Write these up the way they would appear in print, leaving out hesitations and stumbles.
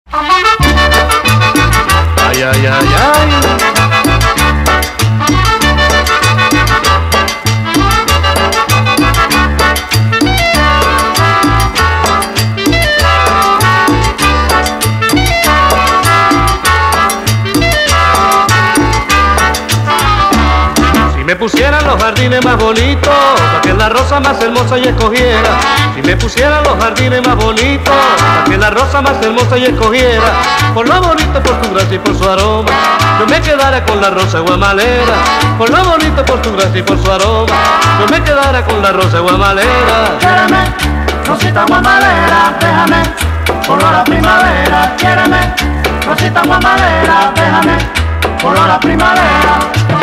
Ay, ay, ay, ay. Si me pusieran los jardines más bonitos, para que la rosa más hermosa y escogiera. Si me pusieran los jardines más bonitos, para que la rosa más hermosa y escogiera. Por lo bonito, por tu gracia y por su aroma, yo me quedara con la rosa guamalera. Por lo bonito, por tu gracia y por su aroma, yo me quedara con la rosa guamalera. Quiéreme, rosita guamalera, déjame, olor a primavera. Quiéreme, rosita guamalera, déjame, olor a primavera.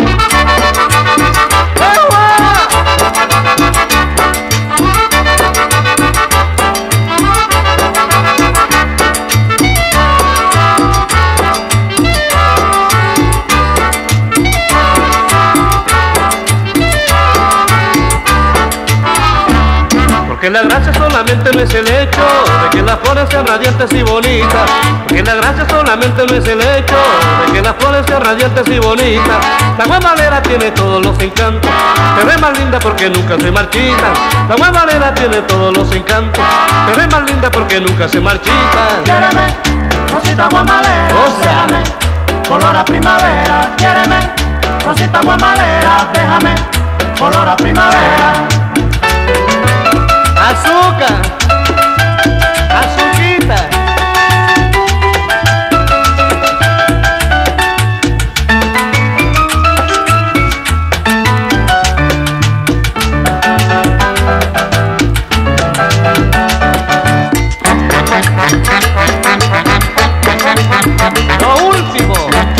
Porque la gracia solamente no es el hecho de que las flores sean radiantes y bonitas. Porque la gracia solamente no es el hecho de que las flores sean radiantes y bonitas. La guamalera tiene todos los encantos, te ve más linda porque nunca se marchita. La guamalera tiene todos los encantos, te ve más linda porque nunca se marchita. Quiéreme, rosita guamalera, déjame, olor a primavera. Quiéreme, rosita guamalera, déjame, olor a primavera. Azúcar, azuquita. Lo último.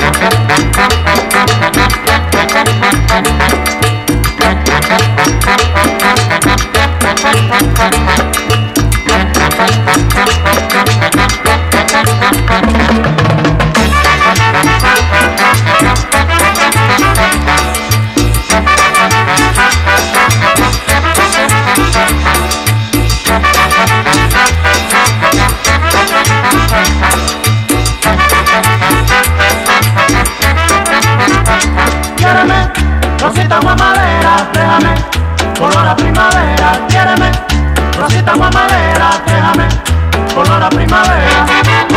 Quiéreme, rosita guamalera, déjame, olor a primavera. Quiéreme, rosita guamalera, déjame, olor a primavera.